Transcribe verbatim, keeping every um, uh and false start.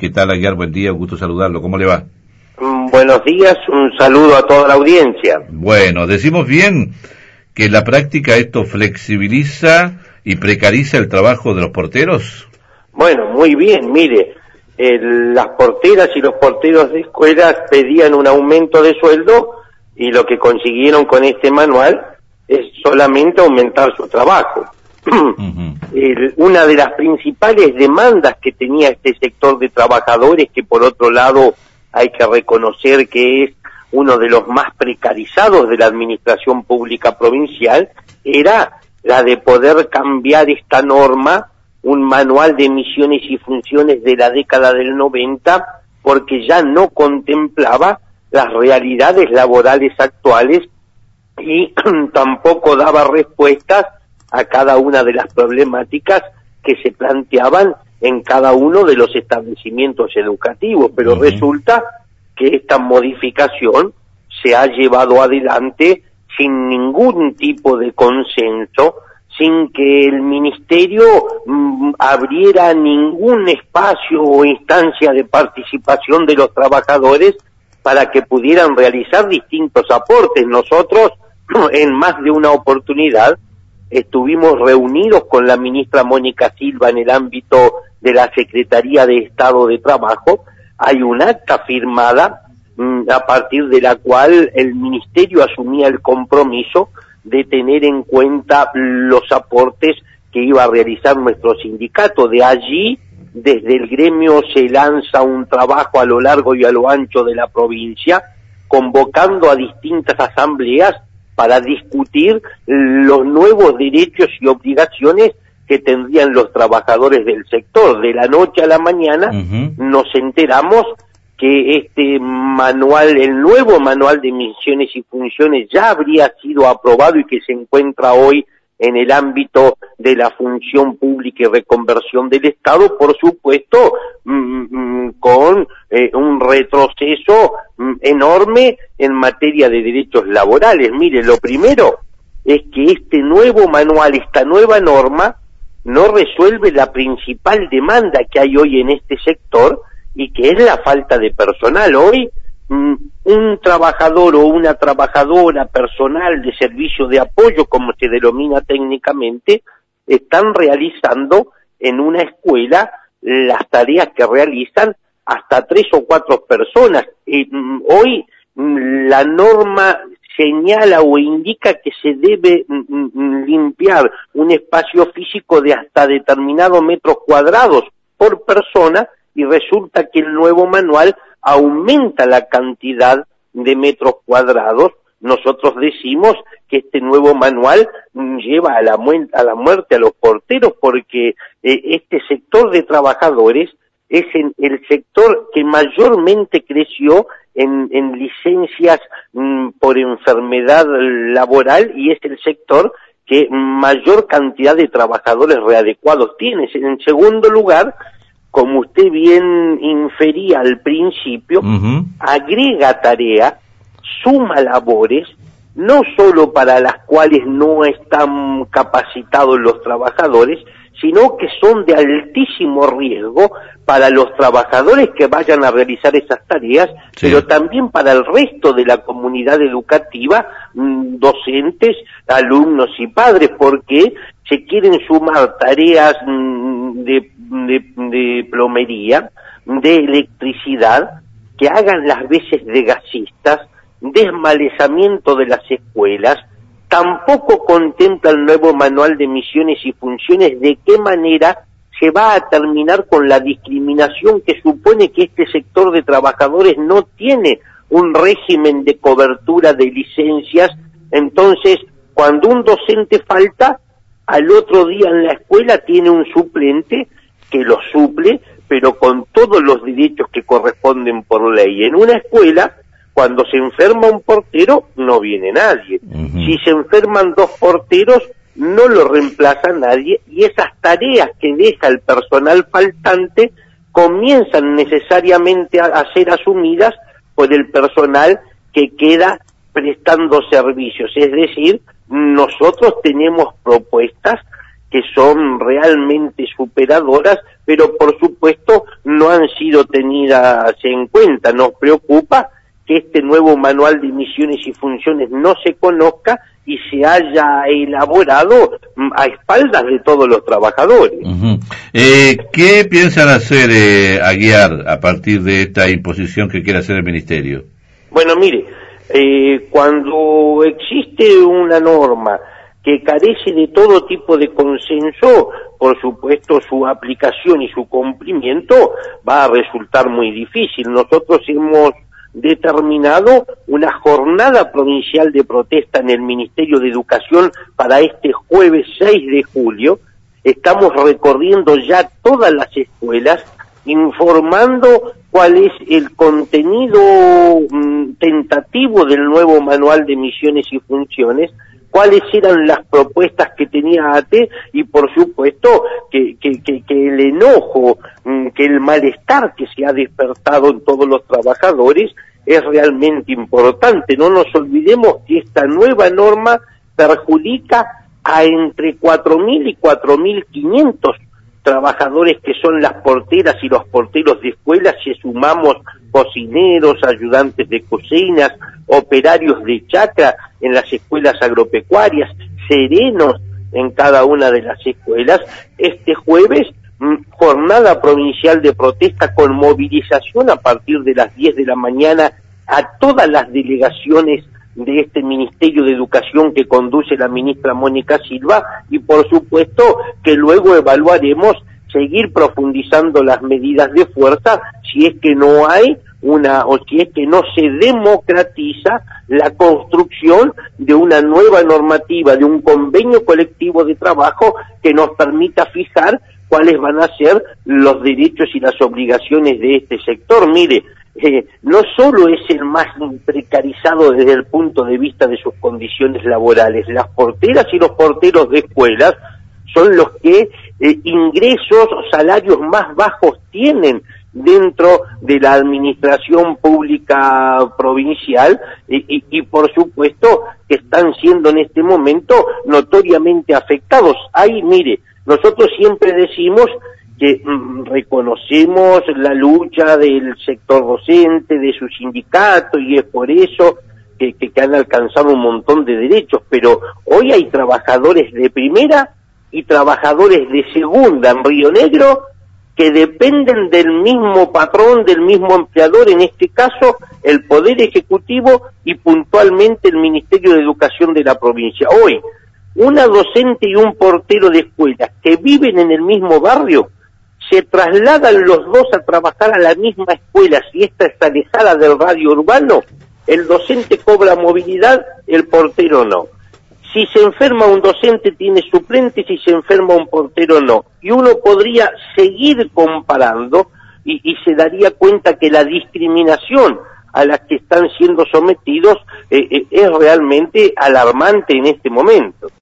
¿Qué tal, Aguiar? Buen día, un gusto saludarlo. ¿Cómo le va? Mm, buenos días, un saludo a toda la audiencia. Bueno, decimos bien que en la práctica esto flexibiliza y precariza el trabajo de los porteros. Bueno, muy bien, mire, el, las porteras y los porteros de escuelas pedían un aumento de sueldo y lo que consiguieron con este manual es solamente aumentar su trabajo. Uh-huh. el, una de las principales demandas que tenía este sector de trabajadores, que por otro lado hay que reconocer que es uno de los más precarizados de la administración pública provincial, era la de poder cambiar esta norma, un manual de misiones y funciones de la década del noventa, porque ya no contemplaba las realidades laborales actuales y tampoco daba respuestas a cada una de las problemáticas que se planteaban en cada uno de los establecimientos educativos, pero uh-huh. resulta que esta modificación se ha llevado adelante sin ningún tipo de consenso, sin que el ministerio mm, abriera ningún espacio o instancia de participación de los trabajadores para que pudieran realizar distintos aportes. Nosotros, en más de una oportunidad, estuvimos reunidos con la ministra Mónica Silva en el ámbito de la Secretaría de Estado de Trabajo. Hay un acta firmada mmm, a partir de la cual el ministerio asumía el compromiso de tener en cuenta los aportes que iba a realizar nuestro sindicato. De allí, desde el gremio se lanza un trabajo a lo largo y a lo ancho de la provincia, convocando a distintas asambleas para discutir los nuevos derechos y obligaciones que tendrían los trabajadores del sector. De la noche a la mañana uh-huh. nos enteramos que este manual, el nuevo manual de misiones y funciones ya habría sido aprobado y que se encuentra hoy en el ámbito de la función pública y reconversión del Estado, por supuesto, mmm, con eh, un retroceso mmm, enorme en materia de derechos laborales. Mire, lo primero es que este nuevo manual, esta nueva norma, no resuelve la principal demanda que hay hoy en este sector, y que es la falta de personal. Hoy, mmm, un trabajador o una trabajadora personal de servicio de apoyo, como se denomina técnicamente, están realizando en una escuela las tareas que realizan hasta tres o cuatro personas. Eh, hoy mmm, la norma señala o indica que se debe mmm, limpiar un espacio físico de hasta determinados metros cuadrados por persona, y resulta que el nuevo manual aumenta la cantidad de metros cuadrados. Nosotros decimos que este nuevo manual lleva a la, mu- a la muerte a los porteros, porque eh, este sector de trabajadores es en el sector que mayormente creció en, en licencias mm, por enfermedad laboral, y es el sector que mayor cantidad de trabajadores readecuados tiene. En segundo lugar, como usted bien infería al principio, uh-huh. agrega tarea, suma labores, no solo para las cuales no están capacitados los trabajadores, sino que son de altísimo riesgo para los trabajadores que vayan a realizar esas tareas, sí. pero también para el resto de la comunidad educativa, docentes, alumnos y padres, porque se quieren sumar tareas de, de, de plomería, de electricidad, que hagan las veces de gasistas, desmalezamiento de las escuelas. Tampoco contempla el nuevo manual de misiones y funciones de qué manera se va a terminar con la discriminación que supone que este sector de trabajadores no tiene un régimen de cobertura de licencias. Entonces, cuando un docente falta, al otro día en la escuela tiene un suplente que lo suple, pero con todos los derechos que corresponden por ley. En una escuela, cuando se enferma un portero, no viene nadie. Uh-huh. Si se enferman dos porteros, no lo reemplaza nadie, y esas tareas que deja el personal faltante comienzan necesariamente a, a ser asumidas por el personal que queda prestando servicios. Es decir, nosotros tenemos propuestas que son realmente superadoras, pero por supuesto no han sido tenidas en cuenta. Nos preocupa que este nuevo manual de misiones y funciones no se conozca y se haya elaborado a espaldas de todos los trabajadores. Uh-huh. eh, ¿Qué piensan hacer, eh, Aguiar, a partir de esta imposición que quiere hacer el Ministerio? Bueno, mire, eh, cuando existe una norma que carece de todo tipo de consenso, por supuesto su aplicación y su cumplimiento va a resultar muy difícil. Nosotros hemos determinado una jornada provincial de protesta en el Ministerio de Educación para este jueves seis de julio. Estamos recorriendo ya todas las escuelas, informando cuál es el contenido mm, tentativo del nuevo manual de misiones y funciones, cuáles eran las propuestas que tenía A T E y por supuesto que, que, que, que el enojo, que el malestar que se ha despertado en todos los trabajadores es realmente importante. No nos olvidemos que esta nueva norma perjudica a entre cuatro mil y cuatro mil quinientos trabajadores que son las porteras y los porteros de escuelas, si sumamos cocineros, ayudantes de cocinas, operarios de chacra en las escuelas agropecuarias, serenos en cada una de las escuelas. Este jueves, jornada provincial de protesta con movilización a partir de las diez de la mañana a todas las delegaciones de este Ministerio de Educación que conduce la ministra Mónica Silva, y por supuesto que luego evaluaremos seguir profundizando las medidas de fuerza si es que no hay una, o si es que no se democratiza la construcción de una nueva normativa, de un convenio colectivo de trabajo que nos permita fijar cuáles van a ser los derechos y las obligaciones de este sector. Mire, eh, no solo es el más precarizado desde el punto de vista de sus condiciones laborales, las porteras y los porteros de escuelas son los que eh, ingresos o salarios más bajos tienen dentro de la administración pública provincial y, y, y por supuesto que están siendo en este momento notoriamente afectados. Ahí, mire, nosotros siempre decimos que mm, reconocemos la lucha del sector docente, de su sindicato, y es por eso que, que, que han alcanzado un montón de derechos, pero hoy hay trabajadores de primera y trabajadores de segunda en Río Negro que dependen del mismo patrón, del mismo empleador, en este caso el Poder Ejecutivo y puntualmente el Ministerio de Educación de la provincia. Hoy, una docente y un portero de escuela que viven en el mismo barrio, se trasladan los dos a trabajar a la misma escuela. Si esta está alejada del radio urbano, el docente cobra movilidad, el portero no. Si se enferma un docente tiene suplente, si se enferma un portero no. Y uno podría seguir comparando y, y se daría cuenta que la discriminación a la que están siendo sometidos eh, eh, es realmente alarmante en este momento.